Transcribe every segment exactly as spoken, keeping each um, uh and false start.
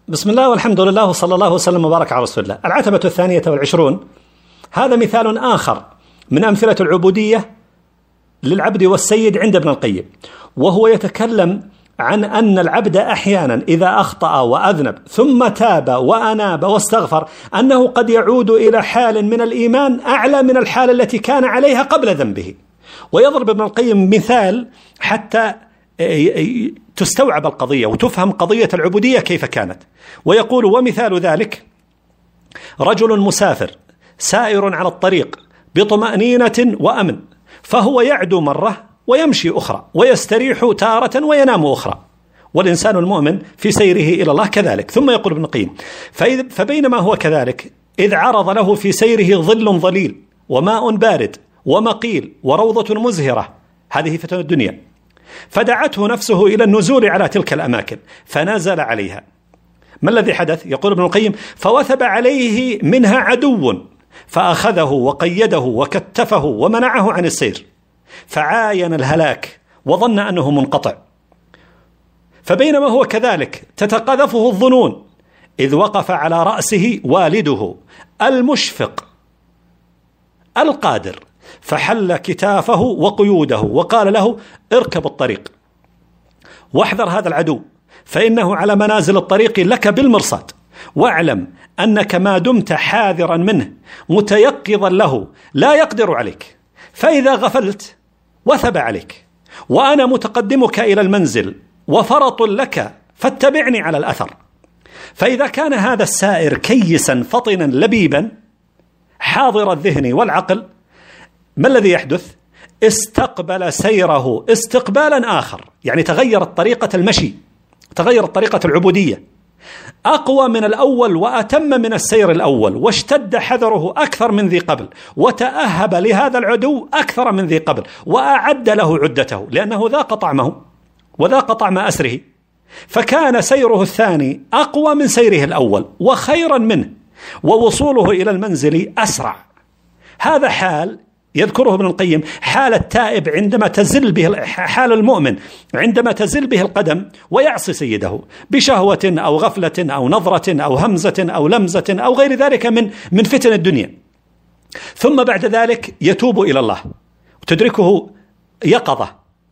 بسم الله والحمد لله وصلى الله وسلم وبارك على رسول الله. العتبة الثانية والعشرون، هذا مثال آخر من أمثلة العبودية للعبد والسيد عند ابن القيم، وهو يتكلم عن أن العبد أحيانا إذا أخطأ وأذنب ثم تاب وأناب واستغفر أنه قد يعود إلى حال من الإيمان أعلى من الحال التي كان عليها قبل ذنبه. ويضرب ابن القيم مثال حتى تستوعب القضية وتفهم قضية العبودية كيف كانت، ويقول: ومثال ذلك رجل مسافر سائر على الطريق بطمأنينة وأمن، فهو يعدو مرة ويمشي أخرى، ويستريح تارة وينام أخرى، والإنسان المؤمن في سيره إلى الله كذلك. ثم يقول ابن القيم: فبينما هو كذلك إذ عرض له في سيره ظل ظليل وماء بارد ومقيل وروضة مزهرة، هذه فتن الدنيا، فدعته نفسه إلى النزول على تلك الأماكن فنزل عليها. ما الذي حدث؟ يقول ابن القيم: فوثب عليه منها عدو فأخذه وقيده وكتفه ومنعه عن السير، فعاين الهلاك وظن أنه منقطع. فبينما هو كذلك تتقذفه الظنون إذ وقف على رأسه والده المشفق القادر، فحل كتافه وقيوده وقال له: اركب الطريق واحذر هذا العدو، فإنه على منازل الطريق لك بالمرصاد، واعلم أنك ما دمت حاذرا منه متيقظا له لا يقدر عليك، فإذا غفلت وثب عليك، وأنا متقدمك إلى المنزل وفرط لك، فاتبعني على الأثر. فإذا كان هذا السائر كيسا فطنا لبيبا حاضر الذهن والعقل، ما الذي يحدث؟ استقبل سيره استقبالا آخر، يعني تغيرت طريقة المشي، تغيرت طريقة العبودية، أقوى من الأول وأتم من السير الأول، واشتد حذره أكثر من ذي قبل، وتأهب لهذا العدو أكثر من ذي قبل، وأعد له عدته، لأنه ذاق طعمه وذاق طعم أسره، فكان سيره الثاني أقوى من سيره الأول وخيرا منه، ووصوله إلى المنزل أسرع. هذا حال يذكره ابن القيم، حال التائب عندما تزل به، حال المؤمن عندما تزل به القدم ويعصي سيده بشهوة أو غفلة أو نظرة أو همزة أو لمزة أو غير ذلك من من فتن الدنيا، ثم بعد ذلك يتوب إلى الله وتدركه يقظة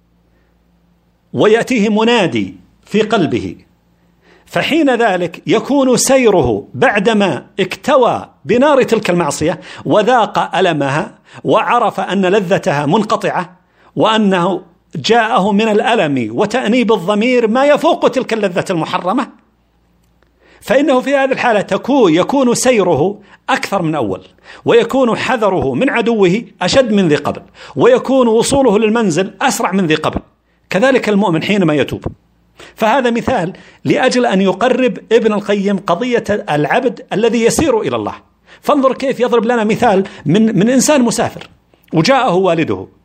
ويأتيه منادي في قلبه، فحين ذلك يكون سيره بعدما اكتوى بنار تلك المعصية وذاق ألمها وعرف أن لذتها منقطعة، وأنه جاءه من الألم وتأنيب الضمير ما يفوق تلك اللذة المحرمة، فإنه في هذه الحالة تكون يكون سيره أكثر من أول، ويكون حذره من عدوه أشد من ذي قبل، ويكون وصوله للمنزل أسرع من ذي قبل. كذلك المؤمن حينما يتوب. فهذا مثال لأجل أن يقرب ابن القيم قضية العبد الذي يسير إلى الله. فانظر كيف يضرب لنا مثال من, من إنسان مسافر وجاءه والده